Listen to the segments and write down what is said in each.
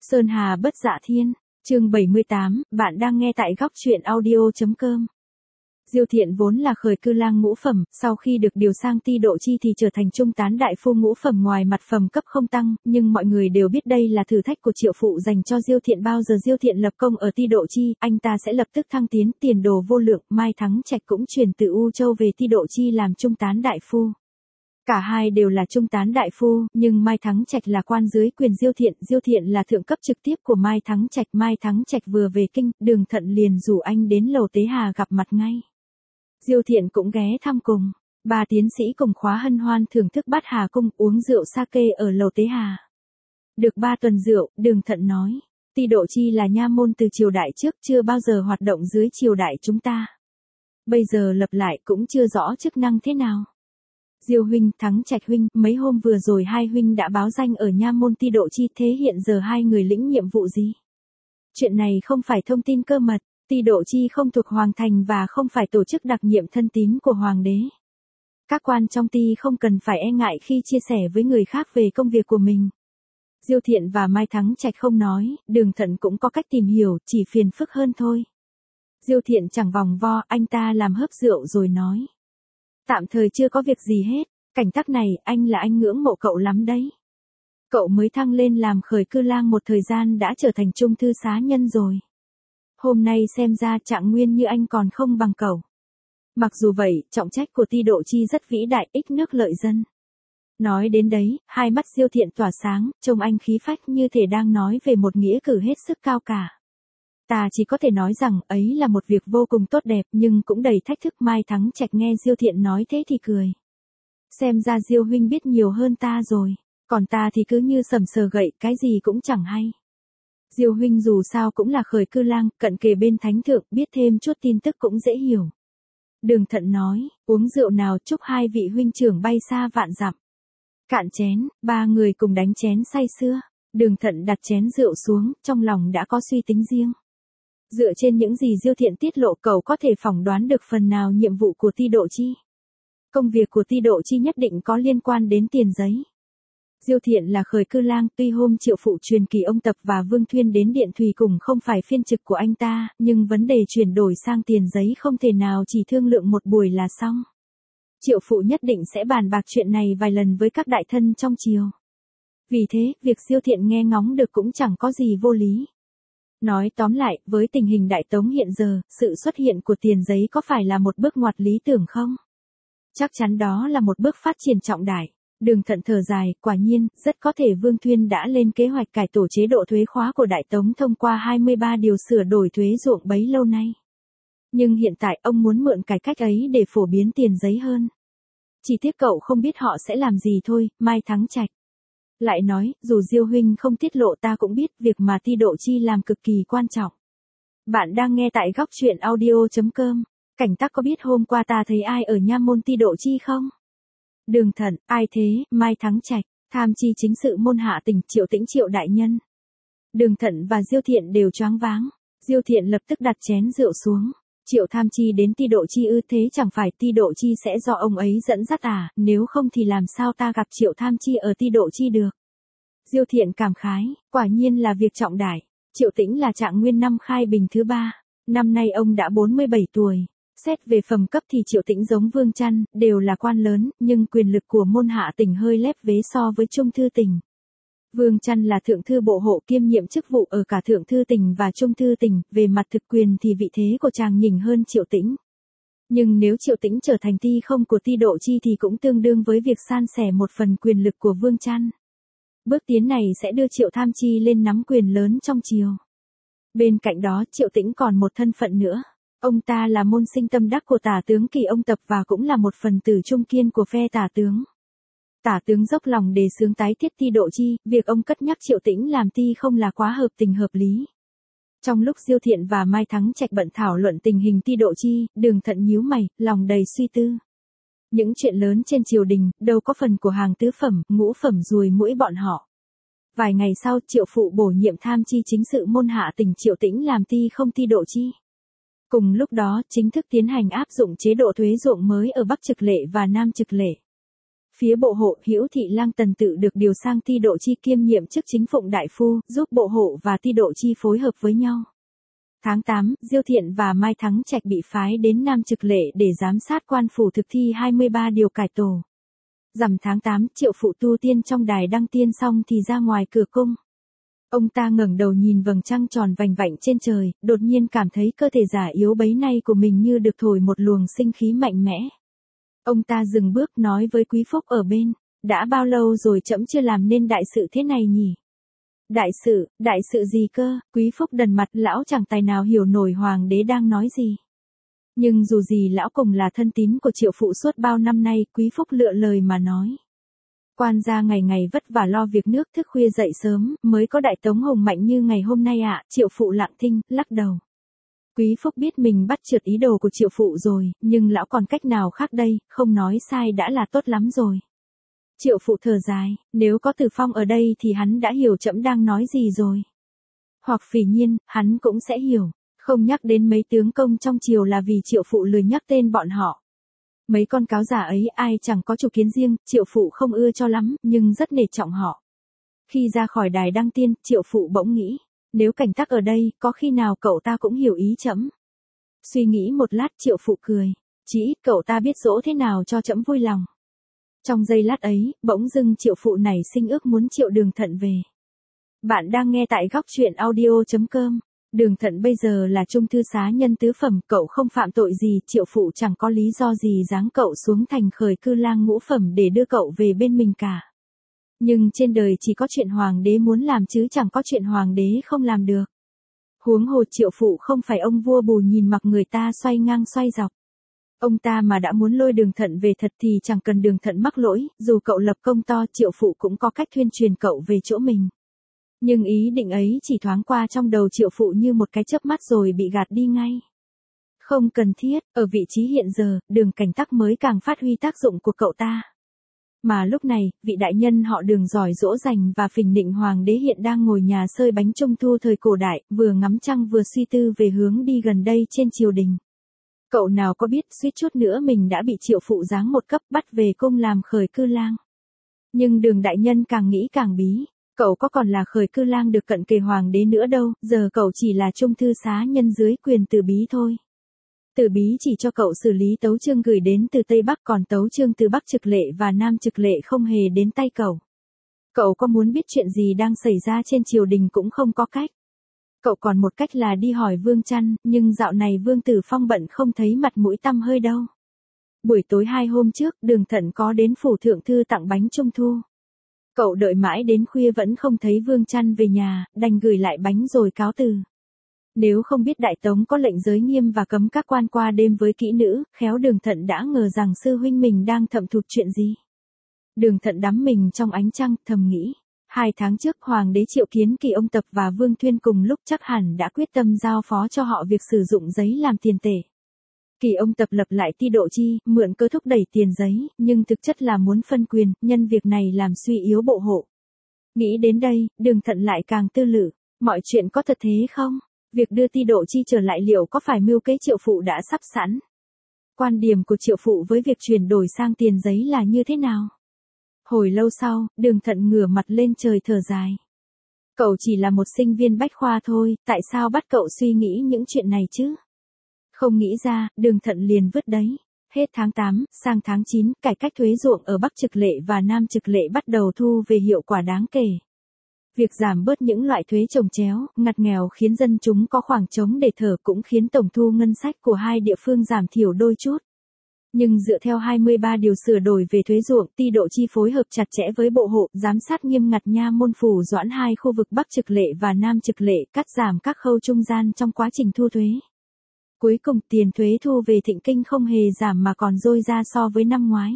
Sơn Hà bất dạ thiên, chương 78, bạn đang nghe tại góc truyện audio.com. Diêu Thiện vốn là khởi cư lang ngũ phẩm, sau khi được điều sang ti độ chi thì trở thành trung tán đại phu ngũ phẩm, ngoài mặt phẩm cấp không tăng, nhưng mọi người đều biết đây là thử thách của Triệu phụ dành cho Diêu Thiện. Bao giờ Diêu Thiện lập công ở ti độ chi, anh ta sẽ lập tức thăng tiến, tiền đồ vô lượng. Mai Thắng Trạch cũng chuyển từ U Châu về ti độ chi làm trung tán đại phu. Cả hai đều là trung tán đại phu, nhưng Mai Thắng Trạch là quan dưới quyền Diêu Thiện là thượng cấp trực tiếp của Mai Thắng Trạch. Mai Thắng Trạch vừa về kinh, Đường Thận liền rủ anh đến Lầu Tế Hà gặp mặt ngay. Diêu Thiện cũng ghé thăm cùng, ba tiến sĩ cùng khóa hân hoan thưởng thức Bát Hà cung, uống rượu sake ở Lầu Tế Hà. Được 3 tuần rượu, Đường Thận nói, ti độ chi là nha môn từ triều đại trước, chưa bao giờ hoạt động dưới triều đại chúng ta. Bây giờ lập lại cũng chưa rõ chức năng thế nào. Diêu huynh, Thắng Trạch huynh, mấy hôm vừa rồi hai huynh đã báo danh ở nha môn ti độ chi, thế hiện giờ hai người lĩnh nhiệm vụ gì? Chuyện này không phải thông tin cơ mật, ti độ chi không thuộc hoàng thành và không phải tổ chức đặc nhiệm thân tín của hoàng đế. Các quan trong ti không cần phải e ngại khi chia sẻ với người khác về công việc của mình. Diêu Thiện và Mai Thắng Trạch không nói, Đường Thận cũng có cách tìm hiểu, chỉ phiền phức hơn thôi. Diêu Thiện chẳng vòng vo, anh ta làm hớp rượu rồi nói. Tạm thời chưa có việc gì hết, cảnh tắc này anh ngưỡng mộ cậu lắm đấy. Cậu mới thăng lên làm khởi cư lang một thời gian đã trở thành trung thư xá nhân rồi. Hôm nay xem ra trạng nguyên như anh còn không bằng cậu. Mặc dù vậy, trọng trách của ti độ chi rất vĩ đại, ích nước lợi dân. Nói đến đấy, hai mắt Diêu Thiện tỏa sáng, trông anh khí phách như thể đang nói về một nghĩa cử hết sức cao cả. Ta chỉ có thể nói rằng ấy là một việc vô cùng tốt đẹp nhưng cũng đầy thách thức. Mai Thắng Trạch nghe Diêu Thiện nói thế thì cười. Xem ra Diêu huynh biết nhiều hơn ta rồi, còn ta thì cứ như sầm sờ gậy, cái gì cũng chẳng hay. Diêu huynh dù sao cũng là khởi cư lang, cận kề bên thánh thượng, biết thêm chút tin tức cũng dễ hiểu. Đường Thận nói, uống rượu nào, chúc hai vị huynh trưởng bay xa vạn dặm. Cạn chén, ba người cùng đánh chén say sưa. Đường Thận đặt chén rượu xuống, trong lòng đã có suy tính riêng. Dựa trên những gì Diêu Thiện tiết lộ, cậu có thể phỏng đoán được phần nào nhiệm vụ của ti độ chi. Công việc của ti độ chi nhất định có liên quan đến tiền giấy. Diêu Thiện là khởi cư lang, tuy hôm Triệu phụ truyền Kỳ ông Tập và Vương Thuyên đến Điện Thùy cùng không phải phiên trực của anh ta, nhưng vấn đề chuyển đổi sang tiền giấy không thể nào chỉ thương lượng một buổi là xong. Triệu phụ nhất định sẽ bàn bạc chuyện này vài lần với các đại thân trong triều. Vì thế, việc Diêu Thiện nghe ngóng được cũng chẳng có gì vô lý. Nói tóm lại, với tình hình Đại Tống hiện giờ, sự xuất hiện của tiền giấy có phải là một bước ngoặt lý tưởng không? Chắc chắn đó là một bước phát triển trọng đại. Đường Thận thở dài, quả nhiên, rất có thể Vương Thuyên đã lên kế hoạch cải tổ chế độ thuế khóa của Đại Tống thông qua 23 điều sửa đổi thuế ruộng bấy lâu nay. Nhưng hiện tại ông muốn mượn cải cách ấy để phổ biến tiền giấy hơn. Chỉ tiếc cậu không biết họ sẽ làm gì thôi. Mai Thắng Trạch lại nói, dù Diêu huynh không tiết lộ ta cũng biết việc mà ti độ chi làm cực kỳ quan trọng. Bạn đang nghe tại góc truyện audio.com. Cảnh tắc có biết hôm qua ta thấy ai ở nha môn ti độ chi không? Đường Thận, ai thế? Mai Thắng Trạch, tham chi chính sự môn hạ tỉnh, Triệu Tĩnh Triệu đại nhân. Đường Thận và Diêu Thiện đều choáng váng. Diêu Thiện lập tức đặt chén rượu xuống. Triệu tham chi đến ti độ chi ư? Thế chẳng phải ti độ chi sẽ do ông ấy dẫn dắt à, nếu không thì làm sao ta gặp Triệu tham chi ở ti độ chi được? Diêu Thiện cảm khái, quả nhiên là việc trọng đại. Triệu Tĩnh là trạng nguyên năm Khai Bình thứ 3, năm nay ông đã 47 tuổi. Xét về phẩm cấp thì Triệu Tĩnh giống Vương Chăn, đều là quan lớn, nhưng quyền lực của môn hạ tỉnh hơi lép vế so với trung thư tỉnh. Vương Chăn là thượng thư bộ hộ, kiêm nhiệm chức vụ ở cả thượng thư tỉnh và trung thư tỉnh, về mặt thực quyền thì vị thế của chàng nhỉnh hơn Triệu Tĩnh. Nhưng nếu Triệu Tĩnh trở thành ti không của ti độ chi thì cũng tương đương với việc san sẻ một phần quyền lực của Vương Chăn. Bước tiến này sẽ đưa Triệu tham chi lên nắm quyền lớn trong triều. Bên cạnh đó, Triệu Tĩnh còn một thân phận nữa. Ông ta là môn sinh tâm đắc của tả tướng Kỳ ông Tập và cũng là một phần tử trung kiên của phe tả tướng. Tả tướng dốc lòng đề xướng tái thiết ti độ chi, việc ông cất nhắc Triệu Tĩnh làm ti không là quá hợp tình hợp lý. Trong lúc Diêu Thiện và Mai Thắng Trạch bận thảo luận tình hình ti độ chi, Đường Thận nhíu mày, lòng đầy suy tư. Những chuyện lớn trên triều đình, đâu có phần của hàng tứ phẩm, ngũ phẩm ruồi muỗi bọn họ. Vài ngày sau, Triệu phụ bổ nhiệm tham chi chính sự môn hạ tỉnh Triệu Tĩnh làm ti không ti độ chi. Cùng lúc đó, chính thức tiến hành áp dụng chế độ thuế ruộng mới ở Bắc Trực Lệ và Nam Trực Lệ. Phía bộ hộ, Hữu Thị Lang Tần tự được điều sang Ti Độ Chi kiêm nhiệm chức chính phụng đại phu, giúp bộ hộ và Ti Độ Chi phối hợp với nhau. Tháng 8, Diêu Thiện và Mai Thắng Trạch bị phái đến Nam Trực Lệ để giám sát quan phủ thực thi 23 điều cải tổ. Rằm tháng 8, Triệu Phụ tu tiên trong đài đăng tiên xong thì ra ngoài cửa cung. Ông ta ngẩng đầu nhìn vầng trăng tròn vành vạnh trên trời, đột nhiên cảm thấy cơ thể già yếu bấy nay của mình như được thổi một luồng sinh khí mạnh mẽ. Ông ta dừng bước nói với Quý Phúc ở bên, đã bao lâu rồi trẫm chưa làm nên đại sự thế này nhỉ? Đại sự gì cơ? Quý Phúc đần mặt, lão chẳng tài nào hiểu nổi hoàng đế đang nói gì. Nhưng dù gì lão cùng là thân tín của Triệu Phụ suốt bao năm nay, Quý Phúc lựa lời mà nói. Quan gia ngày ngày vất vả lo việc nước, thức khuya dậy sớm, mới có đại tống hùng mạnh như ngày hôm nay ạ. Triệu Phụ lặng thinh, lắc đầu. Quý Phúc biết mình bắt trượt ý đồ của Triệu Phụ rồi, nhưng lão còn cách nào khác đây, không nói sai đã là tốt lắm rồi. Triệu Phụ thở dài, nếu có Từ Phong ở đây thì hắn đã hiểu trẫm đang nói gì rồi. Hoặc Phỉ Nhiên, hắn cũng sẽ hiểu, không nhắc đến mấy tướng công trong triều là vì Triệu Phụ lười nhắc tên bọn họ. Mấy con cáo giả ấy ai chẳng có chủ kiến riêng, Triệu Phụ không ưa cho lắm, nhưng rất nể trọng họ. Khi ra khỏi đài đăng tiên, Triệu Phụ bỗng nghĩ, nếu Cảnh Tắc ở đây, có khi nào cậu ta cũng hiểu ý trẫm. Suy nghĩ một lát, Triệu Phụ cười, chỉ ít cậu ta biết dỗ thế nào cho trẫm vui lòng. Trong giây lát ấy, bỗng dưng Triệu Phụ nảy sinh ước muốn Triệu Đường Thận về. Bạn đang nghe tại góc truyện audio.com. Đường Thận bây giờ là trung thư xá nhân tứ phẩm, cậu không phạm tội gì, Triệu Phụ chẳng có lý do gì giáng cậu xuống thành khởi cư lang ngũ phẩm để đưa cậu về bên mình cả. Nhưng trên đời chỉ có chuyện hoàng đế muốn làm chứ chẳng có chuyện hoàng đế không làm được. Huống hồ Triệu Phụ không phải ông vua bù nhìn mặc người ta xoay ngang xoay dọc. Ông ta mà đã muốn lôi Đường Thận về thật thì chẳng cần Đường Thận mắc lỗi, dù cậu lập công to Triệu Phụ cũng có cách thuyên truyền cậu về chỗ mình. Nhưng ý định ấy chỉ thoáng qua trong đầu Triệu Phụ như một cái chớp mắt rồi bị gạt đi ngay. Không cần thiết, ở vị trí hiện giờ, Đường Cảnh Tắc mới càng phát huy tác dụng của cậu ta. Mà lúc này, vị đại nhân họ Đường giỏi dỗ dành và phỉnh nịnh hoàng đế hiện đang ngồi nhà sơi bánh trung thu thời cổ đại, vừa ngắm trăng vừa suy tư về hướng đi gần đây trên triều đình. Cậu nào có biết suýt chút nữa mình đã bị Triệu Phụ giáng một cấp bắt về cung làm khởi cư lang. Nhưng Đường đại nhân càng nghĩ càng bí. Cậu có còn là khởi cư lang được cận kề hoàng đế nữa đâu, giờ cậu chỉ là trung thư xá nhân dưới quyền Từ Bí thôi. Từ Bí chỉ cho cậu xử lý tấu chương gửi đến từ Tây Bắc, còn tấu chương từ Bắc Trực Lệ và Nam Trực Lệ không hề đến tay cậu. Cậu có muốn biết chuyện gì đang xảy ra trên triều đình cũng không có cách. Cậu còn một cách là đi hỏi Vương Chăn, nhưng dạo này Vương Tử Phong bận không thấy mặt mũi tăm hơi đâu. Buổi tối 2 hôm trước, Đường Thận có đến phủ thượng thư tặng bánh trung thu. Cậu đợi mãi đến khuya vẫn không thấy Vương Chăn về nhà, đành gửi lại bánh rồi cáo từ. Nếu không biết Đại Tống có lệnh giới nghiêm và cấm các quan qua đêm với kỹ nữ, khéo Đường Thận đã ngờ rằng sư huynh mình đang thầm thụt chuyện gì. Đường Thận đắm mình trong ánh trăng, thầm nghĩ. 2 tháng trước Hoàng đế triệu kiến Kỳ Ông Tập và Vương Thuyên cùng lúc chắc hẳn đã quyết tâm giao phó cho họ việc sử dụng giấy làm tiền tệ. Kỳ Ông Tập lập lại Ti Độ Chi, mượn cơ thúc đẩy tiền giấy, nhưng thực chất là muốn phân quyền, nhân việc này làm suy yếu bộ hộ. Nghĩ đến đây, Đường Thận lại càng tư lự, mọi chuyện có thật thế không? Việc đưa Ti Độ Chi trở lại liệu có phải mưu kế Triệu Phụ đã sắp sẵn? Quan điểm của Triệu Phụ với việc chuyển đổi sang tiền giấy là như thế nào? Hồi lâu sau, Đường Thận ngửa mặt lên trời thở dài. Cậu chỉ là một sinh viên bách khoa thôi, tại sao bắt cậu suy nghĩ những chuyện này chứ? Không nghĩ ra, Đường Thận liền vứt đấy. Hết tháng 8, sang tháng 9, cải cách thuế ruộng ở Bắc Trực Lệ và Nam Trực Lệ bắt đầu thu về hiệu quả đáng kể. Việc giảm bớt những loại thuế chồng chéo, ngặt nghèo khiến dân chúng có khoảng trống để thở, cũng khiến tổng thu ngân sách của hai địa phương giảm thiểu đôi chút. Nhưng dựa theo 23 điều sửa đổi về thuế ruộng, Ti Độ Chi phối hợp chặt chẽ với bộ hộ, giám sát nghiêm ngặt nha môn phủ doãn hai khu vực Bắc Trực Lệ và Nam Trực Lệ, cắt giảm các khâu trung gian trong quá trình thu thuế. Cuối cùng tiền thuế thu về Thịnh Kinh không hề giảm mà còn dôi ra so với năm ngoái.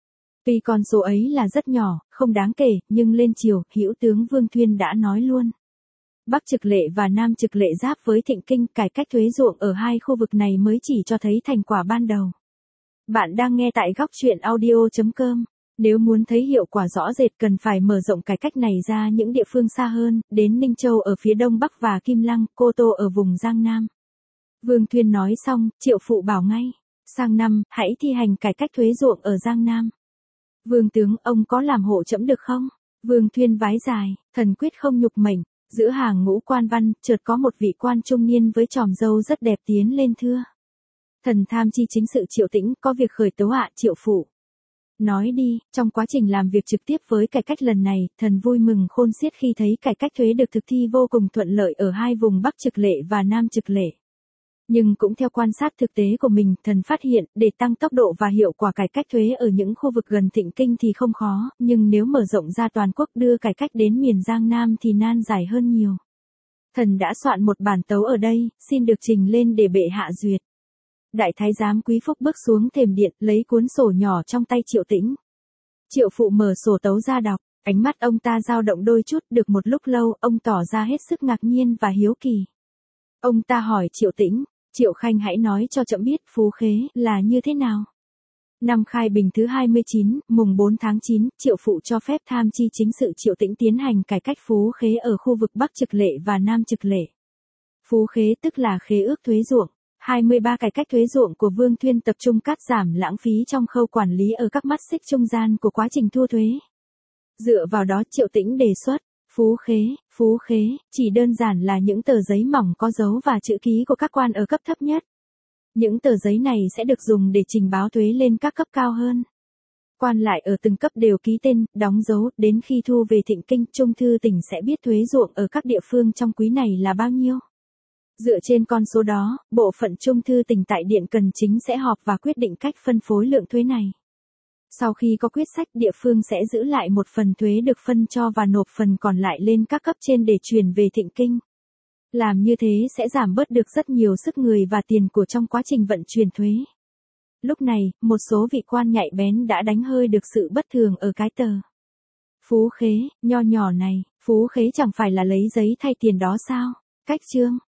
Tuy con số ấy là rất nhỏ, không đáng kể, nhưng lên chiều, Hữu tướng Vương Thuyên đã nói luôn. Bắc Trực Lệ và Nam Trực Lệ giáp với Thịnh Kinh, cải cách thuế ruộng ở hai khu vực này mới chỉ cho thấy thành quả ban đầu. Bạn đang nghe tại góc truyện audio.com. Nếu muốn thấy hiệu quả rõ rệt cần phải mở rộng cải cách này ra những địa phương xa hơn, đến Ninh Châu ở phía đông bắc và Kim Lăng, Cô Tô ở vùng Giang Nam. Vương Thuyên nói xong, Triệu Phụ bảo ngay, sang năm, hãy thi hành cải cách thuế ruộng ở Giang Nam. Vương tướng, ông có làm hộ trẫm được không? Vương Thuyên vái dài, thần quyết không nhục mệnh. Giữa hàng ngũ quan văn, chợt có một vị quan trung niên với tròm râu rất đẹp tiến lên thưa. Thần tham chi chính sự Triệu Tĩnh, có việc khởi tấu ạ Triệu phụ. Nói đi, trong quá trình làm việc trực tiếp với cải cách lần này, thần vui mừng khôn xiết khi thấy cải cách thuế được thực thi vô cùng thuận lợi ở hai vùng Bắc Trực Lệ và Nam Trực Lệ. Nhưng cũng theo quan sát thực tế của mình, thần phát hiện, để tăng tốc độ và hiệu quả cải cách thuế ở những khu vực gần Thịnh Kinh thì không khó, nhưng nếu mở rộng ra toàn quốc đưa cải cách đến miền Giang Nam thì nan giải hơn nhiều. Thần đã soạn một bản tấu ở đây, xin được trình lên để bệ hạ duyệt. Đại thái giám Quý Phúc bước xuống thềm điện, lấy cuốn sổ nhỏ trong tay Triệu Tĩnh. Triệu phụ mở sổ tấu ra đọc, ánh mắt ông ta dao động đôi chút, được một lúc lâu, ông tỏ ra hết sức ngạc nhiên và hiếu kỳ. Ông ta hỏi Triệu Tĩnh, Triệu Khanh hãy nói cho trẫm biết phú khế là như thế nào. Năm Khai Bình thứ 29, mùng 4 tháng 9, Triệu phụ cho phép tham chi chính sự Triệu Tĩnh tiến hành cải cách phú khế ở khu vực Bắc Trực Lệ và Nam Trực Lệ. Phú khế tức là khế ước thuế ruộng. 23 cải cách thuế ruộng của Vương Thuyên tập trung cắt giảm lãng phí trong khâu quản lý ở các mắt xích trung gian của quá trình thu thuế. Dựa vào đó Triệu Tĩnh đề xuất, phú khế, chỉ đơn giản là những tờ giấy mỏng có dấu và chữ ký của các quan ở cấp thấp nhất. Những tờ giấy này sẽ được dùng để trình báo thuế lên các cấp cao hơn. Quan lại ở từng cấp đều ký tên, đóng dấu, đến khi thu về Thịnh Kinh, Trung thư tỉnh sẽ biết thuế ruộng ở các địa phương trong quý này là bao nhiêu. Dựa trên con số đó, bộ phận Trung thư tỉnh tại Điện Cần Chính sẽ họp và quyết định cách phân phối lượng thuế này. Sau khi có quyết sách, địa phương sẽ giữ lại một phần thuế được phân cho và nộp phần còn lại lên các cấp trên để chuyển về Thịnh Kinh. Làm như thế sẽ giảm bớt được rất nhiều sức người và tiền của trong quá trình vận chuyển thuế. Lúc này, một số vị quan nhạy bén đã đánh hơi được sự bất thường ở cái tờ phú khế nho nhỏ này. Phú khế chẳng phải là lấy giấy thay tiền đó sao? Cách chương